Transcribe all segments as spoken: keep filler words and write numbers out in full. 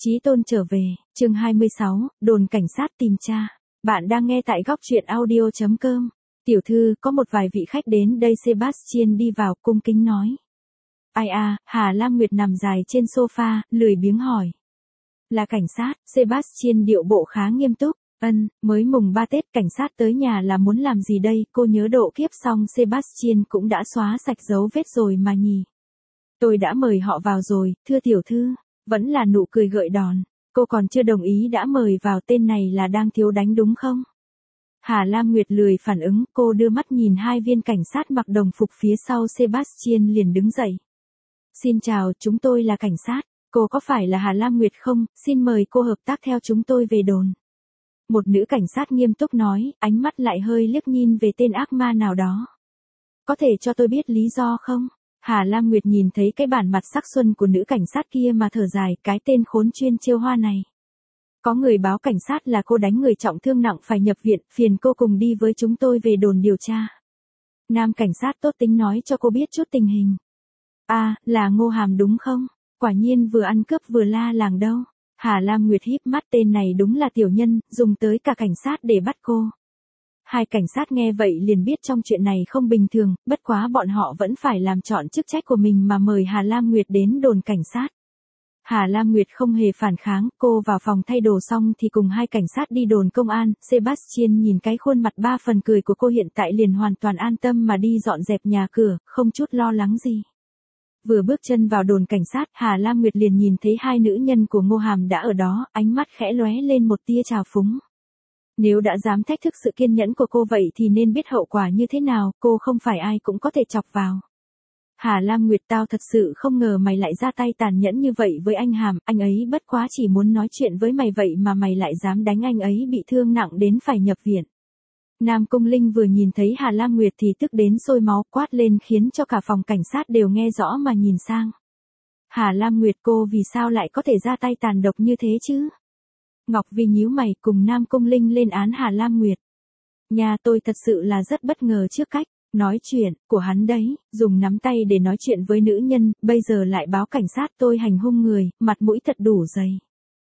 Chí Tôn trở về, chương hai mươi sáu, đồn cảnh sát tìm tra. Bạn đang nghe tại góc truyện audio chấm com. Tiểu thư, có một vài vị khách đến đây. Sebastian đi vào, cung kính nói. Ai à, Hà Lam Nguyệt nằm dài trên sofa, lười biếng hỏi. Là cảnh sát. Sebastian điệu bộ khá nghiêm túc. Ân, mới mùng ba Tết, cảnh sát tới nhà là muốn làm gì đây? Cô nhớ độ kiếp xong Sebastian cũng đã xóa sạch dấu vết rồi mà nhỉ. Tôi đã mời họ vào rồi, thưa tiểu thư. Vẫn là nụ cười gợi đòn. Cô còn chưa đồng ý đã mời vào, tên này là đang thiếu đánh đúng không? Hà Lam Nguyệt lười phản ứng, cô đưa mắt nhìn hai viên cảnh sát mặc đồng phục phía sau. Sebastian liền đứng dậy. Xin chào, chúng tôi là cảnh sát. Cô có phải là Hà Lam Nguyệt không? Xin mời cô hợp tác theo chúng tôi về đồn. Một nữ cảnh sát nghiêm túc nói, ánh mắt lại hơi liếc nhìn về tên ác ma nào đó. Có thể cho tôi biết lý do không? Hà Lam Nguyệt nhìn thấy cái bản mặt sắc xuân của nữ cảnh sát kia mà thở dài, cái tên khốn chuyên trêu hoa này. Có người báo cảnh sát là cô đánh người trọng thương nặng phải nhập viện, phiền cô cùng đi với chúng tôi về đồn điều tra. Nam cảnh sát tốt tính nói cho cô biết chút tình hình. À, là Ngô Hàm đúng không? Quả nhiên vừa ăn cướp vừa la làng đâu. Hà Lam Nguyệt híp mắt, tên này đúng là tiểu nhân, dùng tới cả cảnh sát để bắt cô. Hai cảnh sát nghe vậy liền biết trong chuyện này không bình thường, bất quá bọn họ vẫn phải làm trọn chức trách của mình mà mời Hà Lam Nguyệt đến đồn cảnh sát. Hà Lam Nguyệt không hề phản kháng, cô vào phòng thay đồ xong thì cùng hai cảnh sát đi đồn công an. Sebastian nhìn cái khuôn mặt ba phần cười của cô hiện tại liền hoàn toàn an tâm mà đi dọn dẹp nhà cửa, không chút lo lắng gì. Vừa bước chân vào đồn cảnh sát, Hà Lam Nguyệt liền nhìn thấy hai nữ nhân của Ngô Hàm đã ở đó, ánh mắt khẽ lóe lên một tia trào phúng. Nếu đã dám thách thức sự kiên nhẫn của cô vậy thì nên biết hậu quả như thế nào, cô không phải ai cũng có thể chọc vào. Hà Lam Nguyệt, tao thật sự không ngờ mày lại ra tay tàn nhẫn như vậy với anh Hàm, anh ấy bất quá chỉ muốn nói chuyện với mày vậy mà mày lại dám đánh anh ấy bị thương nặng đến phải nhập viện. Nam Cung Linh vừa nhìn thấy Hà Lam Nguyệt thì tức đến sôi máu, quát lên khiến cho cả phòng cảnh sát đều nghe rõ mà nhìn sang. Hà Lam Nguyệt, cô vì sao lại có thể ra tay tàn độc như thế chứ? Ngọc Vi nhíu mày cùng Nam Cung Linh lên án Hà Lam Nguyệt. Nhà tôi thật sự là rất bất ngờ trước cách nói chuyện của hắn đấy, dùng nắm tay để nói chuyện với nữ nhân, bây giờ lại báo cảnh sát tôi hành hung người, mặt mũi thật đủ dày.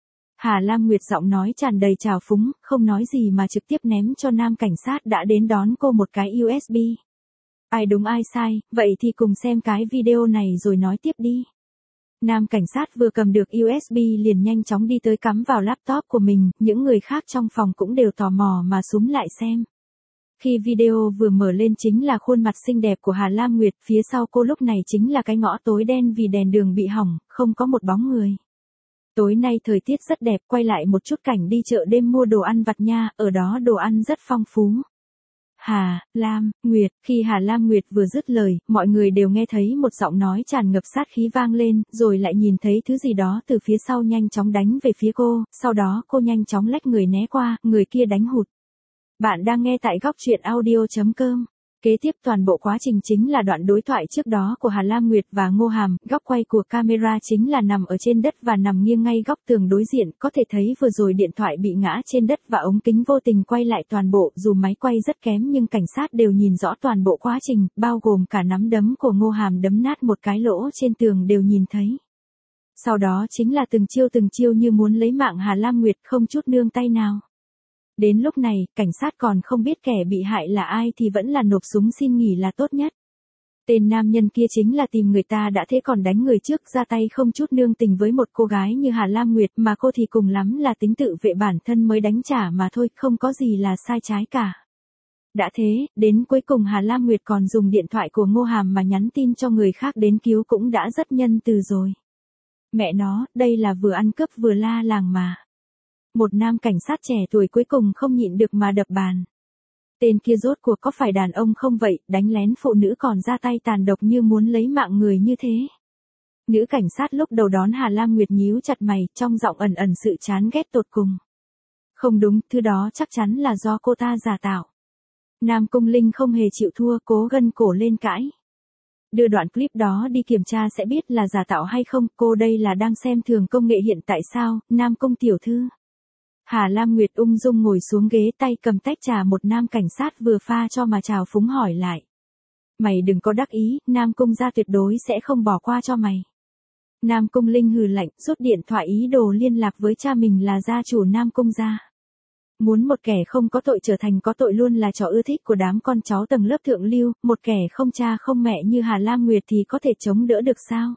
Hà Lam Nguyệt giọng nói tràn đầy trào phúng, không nói gì mà trực tiếp ném cho nam cảnh sát đã đến đón cô một cái u ét bê. Ai đúng ai sai, vậy thì cùng xem cái video này rồi nói tiếp đi. Nam cảnh sát vừa cầm được u ét bê liền nhanh chóng đi tới cắm vào laptop của mình, những người khác trong phòng cũng đều tò mò mà súm lại xem. Khi video vừa mở lên chính là khuôn mặt xinh đẹp của Hà Lam Nguyệt, phía sau cô lúc này chính là cái ngõ tối đen vì đèn đường bị hỏng, không có một bóng người. Tối nay thời tiết rất đẹp, quay lại một chút cảnh đi chợ đêm mua đồ ăn vặt nha, ở đó đồ ăn rất phong phú. Hà Lam Nguyệt, khi Hà Lam Nguyệt vừa dứt lời, mọi người đều nghe thấy một giọng nói tràn ngập sát khí vang lên, rồi lại nhìn thấy thứ gì đó từ phía sau nhanh chóng đánh về phía cô, sau đó cô nhanh chóng lách người né qua, người kia đánh hụt. Bạn đang nghe tại góc truyện audio chấm com. Kế tiếp toàn bộ quá trình chính là đoạn đối thoại trước đó của Hà Lam Nguyệt và Ngô Hàm, góc quay của camera chính là nằm ở trên đất và nằm nghiêng ngay góc tường đối diện, có thể thấy vừa rồi điện thoại bị ngã trên đất và ống kính vô tình quay lại toàn bộ, dù máy quay rất kém nhưng cảnh sát đều nhìn rõ toàn bộ quá trình, bao gồm cả nắm đấm của Ngô Hàm đấm nát một cái lỗ trên tường đều nhìn thấy. Sau đó chính là từng chiêu từng chiêu như muốn lấy mạng Hà Lam Nguyệt không chút nương tay nào. Đến lúc này, cảnh sát còn không biết kẻ bị hại là ai thì vẫn là nộp súng xin nghỉ là tốt nhất. Tên nam nhân kia chính là tìm người ta đã thế còn đánh người trước, ra tay không chút nương tình với một cô gái như Hà Lam Nguyệt, mà cô thì cùng lắm là tính tự vệ bản thân mới đánh trả mà thôi, không có gì là sai trái cả. Đã thế, đến cuối cùng Hà Lam Nguyệt còn dùng điện thoại của Ngô Hàm mà nhắn tin cho người khác đến cứu cũng đã rất nhân từ rồi. Mẹ nó, đây là vừa ăn cướp vừa la làng mà. Một nam cảnh sát trẻ tuổi cuối cùng không nhịn được mà đập bàn. Tên kia rốt cuộc có phải đàn ông không vậy, đánh lén phụ nữ còn ra tay tàn độc như muốn lấy mạng người như thế. Nữ cảnh sát lúc đầu đón Hà Lam Nguyệt nhíu chặt mày, trong giọng ẩn ẩn sự chán ghét tột cùng. Không đúng, thứ đó chắc chắn là do cô ta giả tạo. Nam Cung Linh không hề chịu thua, cố gân cổ lên cãi. Đưa đoạn clip đó đi kiểm tra sẽ biết là giả tạo hay không, cô đây là đang xem thường công nghệ hiện tại sao, Nam Cung tiểu thư. Hà Lam Nguyệt ung dung ngồi xuống ghế, tay cầm tách trà một nam cảnh sát vừa pha cho mà trào phúng hỏi lại. Mày đừng có đắc ý, Nam Cung gia tuyệt đối sẽ không bỏ qua cho mày. Nam Cung Linh hừ lạnh, rút điện thoại ý đồ liên lạc với cha mình là gia chủ Nam Cung gia. Muốn một kẻ không có tội trở thành có tội luôn là trò ưa thích của đám con cháu tầng lớp thượng lưu, một kẻ không cha không mẹ như Hà Lam Nguyệt thì có thể chống đỡ được sao?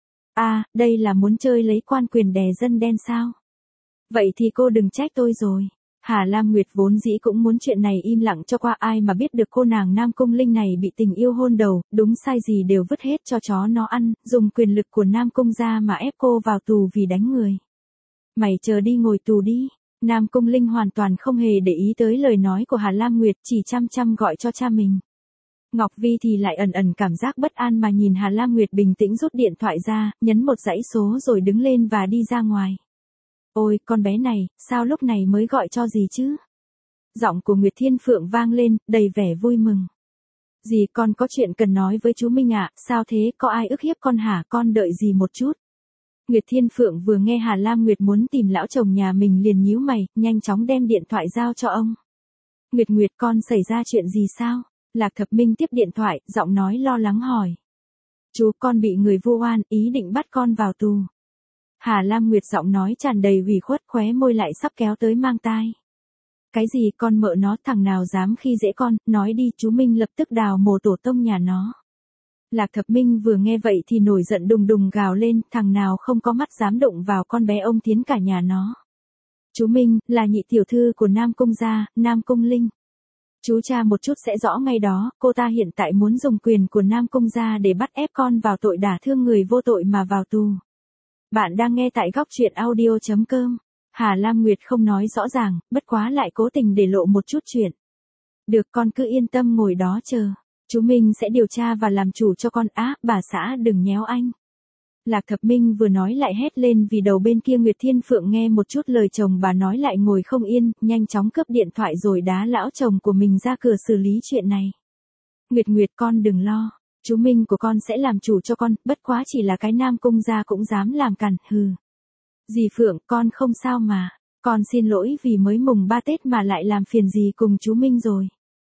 À, đây là muốn chơi lấy quan quyền đè dân đen sao? Vậy thì cô đừng trách tôi rồi. Hà Lam Nguyệt vốn dĩ cũng muốn chuyện này im lặng cho qua, ai mà biết được cô nàng Nam Cung Linh này bị tình yêu hôn đầu, đúng sai gì đều vứt hết cho chó nó ăn, dùng quyền lực của Nam Cung gia mà ép cô vào tù vì đánh người. Mày chờ đi ngồi tù đi. Nam Cung Linh hoàn toàn không hề để ý tới lời nói của Hà Lam Nguyệt, chỉ chăm chăm gọi cho cha mình. Ngọc Vi thì lại ẩn ẩn cảm giác bất an mà nhìn Hà Lam Nguyệt bình tĩnh rút điện thoại ra, nhấn một dãy số rồi đứng lên và đi ra ngoài. Ôi, con bé này, sao lúc này mới gọi cho gì chứ? Giọng của Nguyệt Thiên Phượng vang lên, đầy vẻ vui mừng. Dì con có chuyện cần nói với chú Minh ạ, sao thế, có ai ức hiếp con hả, con đợi dì một chút. Nguyệt Thiên Phượng vừa nghe Hà Lam Nguyệt muốn tìm lão chồng nhà mình liền nhíu mày, nhanh chóng đem điện thoại giao cho ông. Nguyệt Nguyệt con xảy ra chuyện gì sao? Lạc Thập Minh tiếp điện thoại, giọng nói lo lắng hỏi. Chú con bị người vu oan, ý định bắt con vào tù. Hà Lam Nguyệt giọng nói tràn đầy ủy khuất, khóe môi lại sắp kéo tới mang tai. Cái gì con mợ nó, thằng nào dám khi dễ con, nói đi, chú Minh lập tức đào mồ tổ tông nhà nó. Lạc Thập Minh vừa nghe vậy thì nổi giận đùng đùng gào lên, thằng nào không có mắt dám động vào con bé ông tiến cả nhà nó. Chú Minh, là nhị tiểu thư của Nam Cung gia, Nam Cung Linh. Chú tra một chút sẽ rõ ngay đó, cô ta hiện tại muốn dùng quyền của Nam Cung gia để bắt ép con vào tội đả thương người vô tội mà vào tù. Bạn đang nghe tại góc truyện audio chấm com. Hà Lam Nguyệt không nói rõ ràng, bất quá lại cố tình để lộ một chút chuyện. Được, con cứ yên tâm ngồi đó chờ. Chú Minh sẽ điều tra và làm chủ cho con. Á, bà xã đừng nhéo anh. Lạc Thập Minh vừa nói lại hét lên vì đầu bên kia Nguyệt Thiên Phượng nghe một chút lời chồng bà nói lại ngồi không yên, nhanh chóng cướp điện thoại rồi đá lão chồng của mình ra cửa xử lý chuyện này. Nguyệt Nguyệt con đừng lo, chú Minh của con sẽ làm chủ cho con, bất quá chỉ là cái Nam Cung gia cũng dám làm càn, hừ. Dì Phượng, con không sao mà, con xin lỗi vì mới mùng ba Tết mà lại làm phiền dì cùng chú Minh rồi.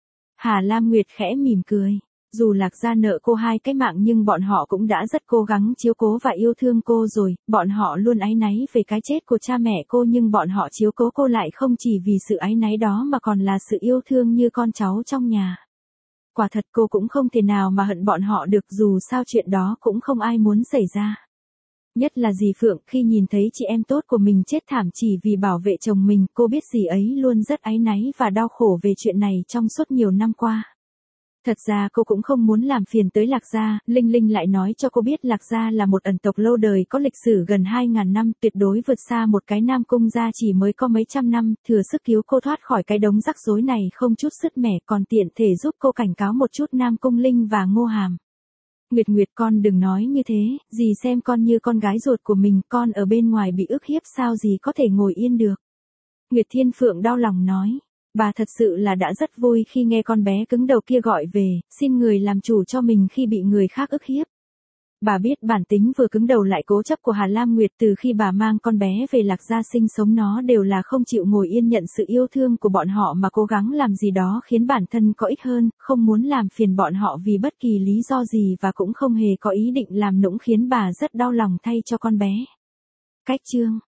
Hà Lam Nguyệt khẽ mỉm cười. Dù Lạc gia nợ cô hai cái mạng nhưng bọn họ cũng đã rất cố gắng chiếu cố và yêu thương cô rồi, bọn họ luôn áy náy về cái chết của cha mẹ cô nhưng bọn họ chiếu cố cô lại không chỉ vì sự áy náy đó mà còn là sự yêu thương như con cháu trong nhà. Quả thật cô cũng không thể nào mà hận bọn họ được, dù sao chuyện đó cũng không ai muốn xảy ra. Nhất là dì Phượng, khi nhìn thấy chị em tốt của mình chết thảm chỉ vì bảo vệ chồng mình, cô biết dì ấy luôn rất áy náy và đau khổ về chuyện này trong suốt nhiều năm qua. Thật ra cô cũng không muốn làm phiền tới Lạc gia, Linh Linh lại nói cho cô biết Lạc gia là một ẩn tộc lâu đời có lịch sử gần hai ngàn năm, tuyệt đối vượt xa một cái Nam Cung gia chỉ mới có mấy trăm năm, thừa sức cứu cô thoát khỏi cái đống rắc rối này không chút sứt mẻ, còn tiện thể giúp cô cảnh cáo một chút Nam Cung Linh và Ngô Hàm. Nguyệt Nguyệt con đừng nói như thế, dì xem con như con gái ruột của mình, con ở bên ngoài bị ức hiếp sao dì có thể ngồi yên được. Nguyệt Thiên Phượng đau lòng nói. Bà thật sự là đã rất vui khi nghe con bé cứng đầu kia gọi về, xin người làm chủ cho mình khi bị người khác ức hiếp. Bà biết bản tính vừa cứng đầu lại cố chấp của Hà Lam Nguyệt từ khi bà mang con bé về Lạc gia sinh sống, nó đều là không chịu ngồi yên nhận sự yêu thương của bọn họ mà cố gắng làm gì đó khiến bản thân có ích hơn, không muốn làm phiền bọn họ vì bất kỳ lý do gì và cũng không hề có ý định làm nũng khiến bà rất đau lòng thay cho con bé. Cách chương